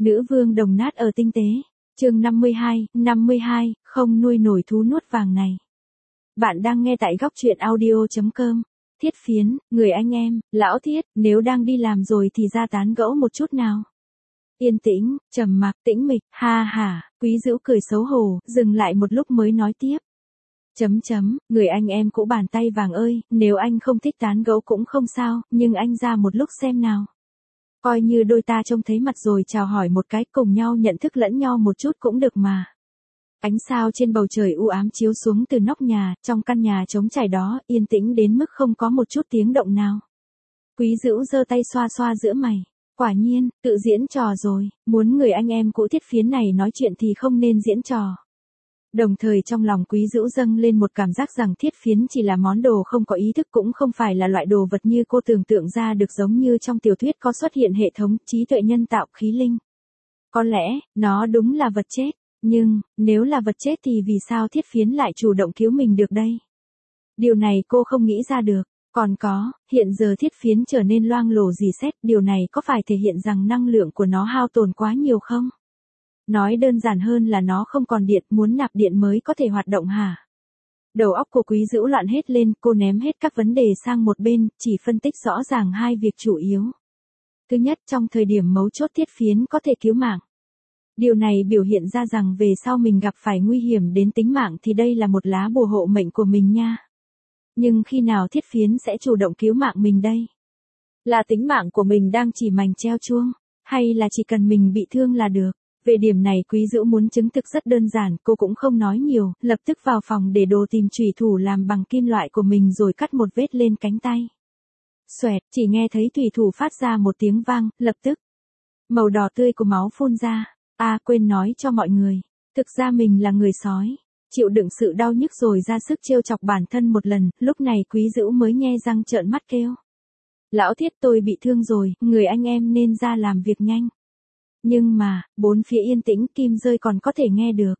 Nữ vương đồng nát ở tinh tế. Chương 52, không nuôi nổi thú nuốt vàng này. Bạn đang nghe tại góc truyện audio.com. Thiết Phiến, người anh em, lão Thiết, nếu đang đi làm rồi thì ra tán gẫu một chút nào. Yên tĩnh, trầm mặc, tĩnh mịch, ha ha, Quý Dữu cười xấu hổ, dừng lại một lúc mới nói tiếp. Người anh em cũ bàn tay vàng ơi, nếu anh không thích tán gẫu cũng không sao, nhưng anh ra một lúc xem nào. Coi như đôi ta trông thấy mặt rồi chào hỏi một cái, cùng nhau nhận thức lẫn nhau một chút cũng được mà. Ánh sao trên bầu trời u ám chiếu xuống từ nóc nhà, trong căn nhà trống trải đó, yên tĩnh đến mức không có một chút tiếng động nào. Quý Dữu giơ tay xoa xoa giữa mày. Quả nhiên, tự diễn trò rồi, muốn người anh em cũ Thiết Phiến này nói chuyện thì không nên diễn trò. Đồng thời trong lòng Quý Dữu dâng lên một cảm giác rằng Thiết Phiến chỉ là món đồ không có ý thức, cũng không phải là loại đồ vật như cô tưởng tượng ra được, giống như trong tiểu thuyết có xuất hiện hệ thống trí tuệ nhân tạo khí linh. Có lẽ, nó đúng là vật chết, nhưng, nếu là vật chết thì vì sao Thiết Phiến lại chủ động cứu mình được đây? Điều này cô không nghĩ ra được. Còn có, hiện giờ Thiết Phiến trở nên loang lổ rỉ sét, điều này có phải thể hiện rằng năng lượng của nó hao tổn quá nhiều không? Nói đơn giản hơn là nó không còn điện, muốn nạp điện mới có thể hoạt động hả? Đầu óc của Quý Dữu loạn hết lên, cô ném hết các vấn đề sang một bên, chỉ phân tích rõ ràng hai việc chủ yếu. Thứ nhất, trong thời điểm mấu chốt Thiết Phiến có thể cứu mạng. Điều này biểu hiện ra rằng về sau mình gặp phải nguy hiểm đến tính mạng thì đây là một lá bùa hộ mệnh của mình nha. Nhưng khi nào Thiết Phiến sẽ chủ động cứu mạng mình đây? Là tính mạng của mình đang chỉ mành treo chuông, hay là chỉ cần mình bị thương là được? Về điểm này Quý Dữu muốn chứng thực rất đơn giản, cô cũng không nói nhiều, lập tức vào phòng để đồ tìm chủy thủ làm bằng kim loại của mình rồi cắt một vết lên cánh tay. Xoẹt, chỉ nghe thấy chủy thủ phát ra một tiếng vang, lập tức màu đỏ tươi của máu phun ra. Quên nói cho mọi người, thực ra mình là người sói. Chịu đựng sự đau nhức rồi ra sức trêu chọc bản thân một lần, lúc này Quý Dữu mới nhe răng trợn mắt kêu. Lão Thiết, tôi bị thương rồi, người anh em nên ra làm việc nhanh. Nhưng mà, bốn phía yên tĩnh, kim rơi còn có thể nghe được.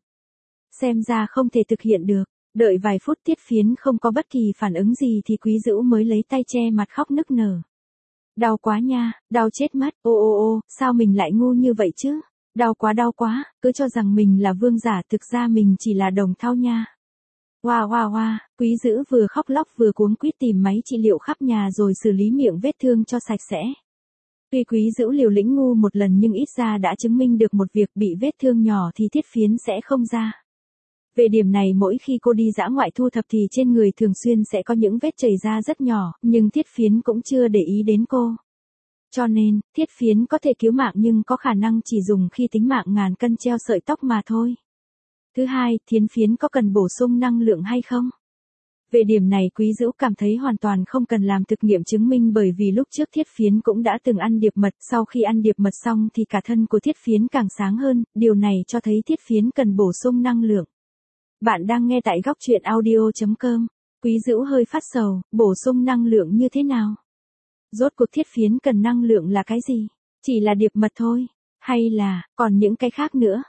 Xem ra không thể thực hiện được. Đợi vài phút Thiết Phiến không có bất kỳ phản ứng gì thì Quý Dữu mới lấy tay che mặt khóc nức nở. Đau quá nha, đau chết mất, ô, sao mình lại ngu như vậy chứ? Đau quá, cứ cho rằng mình là vương giả, thực ra mình chỉ là đồng thau nha. Hoa, Quý Dữu vừa khóc lóc vừa cuống quýt tìm máy trị liệu khắp nhà rồi xử lý miệng vết thương cho sạch sẽ. Tuy Quý Dữu liều lĩnh ngu một lần nhưng ít ra đã chứng minh được một việc, bị vết thương nhỏ thì Thiết Phiến sẽ không ra. Về điểm này mỗi khi cô đi dã ngoại thu thập thì trên người thường xuyên sẽ có những vết chảy ra rất nhỏ, nhưng Thiết Phiến cũng chưa để ý đến cô. Cho nên, Thiết Phiến có thể cứu mạng nhưng có khả năng chỉ dùng khi tính mạng ngàn cân treo sợi tóc mà thôi. Thứ hai, Thiết Phiến có cần bổ sung năng lượng hay không? Về điểm này Quý Dữu cảm thấy hoàn toàn không cần làm thực nghiệm chứng minh, bởi vì lúc trước Thiết Phiến cũng đã từng ăn điệp mật, sau khi ăn điệp mật xong thì cả thân của Thiết Phiến càng sáng hơn, điều này cho thấy Thiết Phiến cần bổ sung năng lượng. Bạn đang nghe tại góc truyện audio.com. Quý Dữu hơi phát sầu, bổ sung năng lượng như thế nào? Rốt cuộc Thiết Phiến cần năng lượng là cái gì? Chỉ là điệp mật thôi? Hay là, còn những cái khác nữa?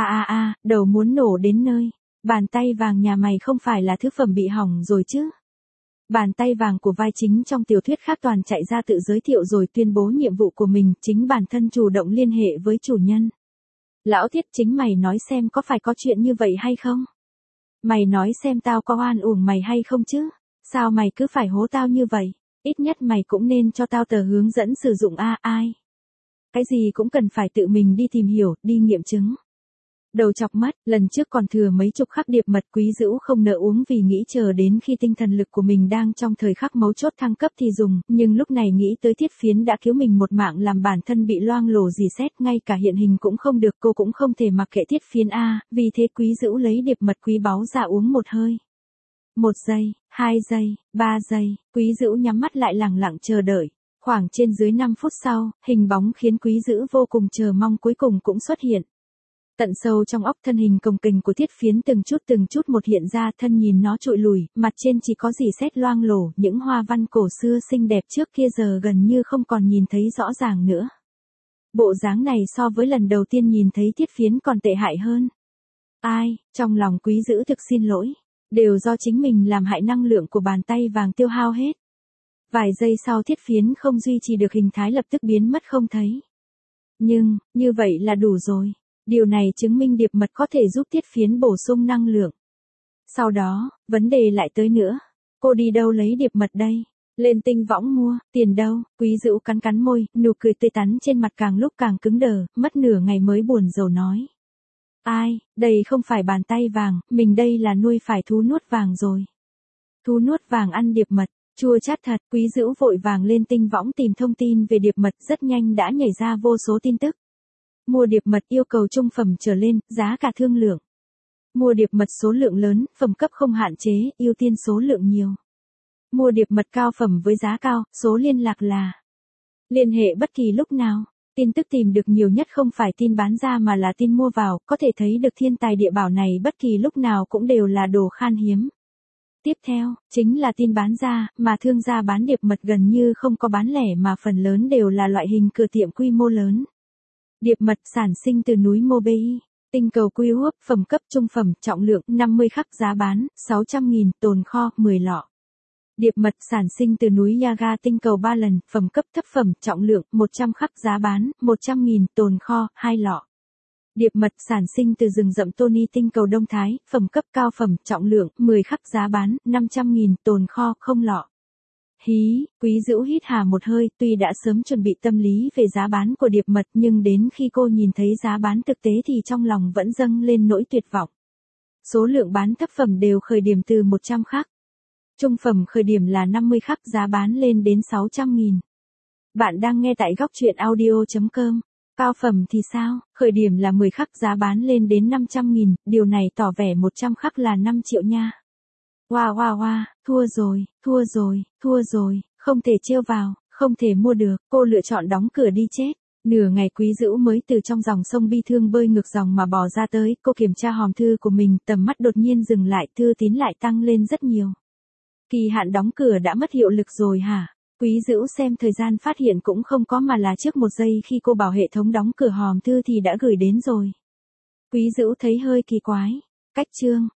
Đầu muốn nổ đến nơi. Bàn tay vàng nhà mày không phải là thứ phẩm bị hỏng rồi chứ? Bàn tay vàng của vai chính trong tiểu thuyết khác toàn chạy ra tự giới thiệu rồi tuyên bố nhiệm vụ của mình, chính bản thân chủ động liên hệ với chủ nhân. Lão Thiết, chính mày nói xem có phải có chuyện như vậy hay không? Mày nói xem tao có oan uổng mày hay không chứ? Sao mày cứ phải hố tao như vậy? Ít nhất mày cũng nên cho tao tờ hướng dẫn sử dụng ai. Cái gì cũng cần phải tự mình đi tìm hiểu, đi nghiệm chứng. Đầu chọc mắt, lần trước còn thừa mấy chục khắc điệp mật, Quý Dữu không nỡ uống vì nghĩ chờ đến khi tinh thần lực của mình đang trong thời khắc mấu chốt thăng cấp thì dùng, nhưng lúc này nghĩ tới Thiết Phiến đã cứu mình một mạng làm bản thân bị loang lổ rỉ sét, ngay cả hiện hình cũng không được, cô cũng không thể mặc kệ Thiết Phiến vì thế Quý Dữu lấy điệp mật quý báu ra uống một hơi. 1 giây, 2 giây, 3 giây, Quý Dữu nhắm mắt lại lẳng lặng chờ đợi. Khoảng trên dưới 5 phút sau, hình bóng khiến Quý Dữu vô cùng chờ mong cuối cùng cũng xuất hiện. Tận sâu trong óc thân hình cồng kềnh của Thiết Phiến từng chút một hiện ra, thân nhìn nó trụi lùi, mặt trên chỉ có rỉ sét loang lổ, những hoa văn cổ xưa xinh đẹp trước kia giờ gần như không còn nhìn thấy rõ ràng nữa. Bộ dáng này so với lần đầu tiên nhìn thấy Thiết Phiến còn tệ hại hơn. Trong lòng Quý Dữu thực xin lỗi. Đều do chính mình làm hại năng lượng của bàn tay vàng tiêu hao hết. Vài giây sau Thiết Phiến không duy trì được hình thái lập tức biến mất không thấy. Nhưng, như vậy là đủ rồi. Điều này chứng minh điệp mật có thể giúp Thiết Phiến bổ sung năng lượng. Sau đó, vấn đề lại tới nữa. Cô đi đâu lấy điệp mật đây? Lên Tinh Võng mua, tiền đâu? Quý Dữu cắn cắn môi, nụ cười tươi tắn trên mặt càng lúc càng cứng đờ, mất nửa ngày mới buồn rầu nói. Ai, đây không phải bàn tay vàng, mình đây là nuôi phải thú nuốt vàng rồi. Thú nuốt vàng ăn điệp mật, chua chát thật. Quý Dữu vội vàng lên Tinh Võng tìm thông tin về điệp mật, rất nhanh đã nhảy ra vô số tin tức. Mua điệp mật yêu cầu trung phẩm trở lên, giá cả thương lượng. Mua điệp mật số lượng lớn, phẩm cấp không hạn chế, ưu tiên số lượng nhiều. Mua điệp mật cao phẩm với giá cao, số liên lạc là. Liên hệ bất kỳ lúc nào. Tin tức tìm được nhiều nhất không phải tin bán ra mà là tin mua vào, có thể thấy được thiên tài địa bảo này bất kỳ lúc nào cũng đều là đồ khan hiếm. Tiếp theo, chính là tin bán ra, mà thương gia bán điệp mật gần như không có bán lẻ mà phần lớn đều là loại hình cửa tiệm quy mô lớn. Điệp mật sản sinh từ núi Mobei, tinh cầu quy húp, phẩm cấp trung phẩm, trọng lượng 50 khắc, giá bán 600.000, tồn kho 10 lọ. Điệp mật sản sinh từ núi Yaga, tinh cầu 3 lần, phẩm cấp thấp phẩm, trọng lượng 100 khắc, giá bán 100.000, tồn kho 2 lọ. Điệp mật sản sinh từ rừng rậm Tony, tinh cầu Đông Thái, phẩm cấp cao phẩm, trọng lượng 10 khắc, giá bán 500.000, tồn kho 0 lọ. Hí, Quý Dữu hít hà một hơi, tuy đã sớm chuẩn bị tâm lý về giá bán của điệp mật nhưng đến khi cô nhìn thấy giá bán thực tế thì trong lòng vẫn dâng lên nỗi tuyệt vọng. Số lượng bán thấp phẩm đều khởi điểm từ 100 khắc. Trung phẩm khởi điểm là 50 khắc, giá bán lên đến 600.000. Bạn đang nghe tại góc truyện audio.com. Cao phẩm thì sao? Khởi điểm là 10 khắc, giá bán lên đến 500.000, điều này tỏ vẻ 100 khắc là 5 triệu nha. Wow, thua rồi, không thể trêu vào, không thể mua được, cô lựa chọn đóng cửa đi chết. Nửa ngày Quý Dữu mới từ trong dòng sông bi thương bơi ngược dòng mà bò ra tới, cô kiểm tra hòm thư của mình, tầm mắt đột nhiên dừng lại, thư tín lại tăng lên rất nhiều. Kỳ hạn đóng cửa đã mất hiệu lực rồi hả? Quý Dữu xem thời gian phát hiện cũng không có mà là trước 1 giây khi cô bảo hệ thống đóng cửa hòm thư thì đã gửi đến rồi. Quý Dữu thấy hơi kỳ quái. Cách chương.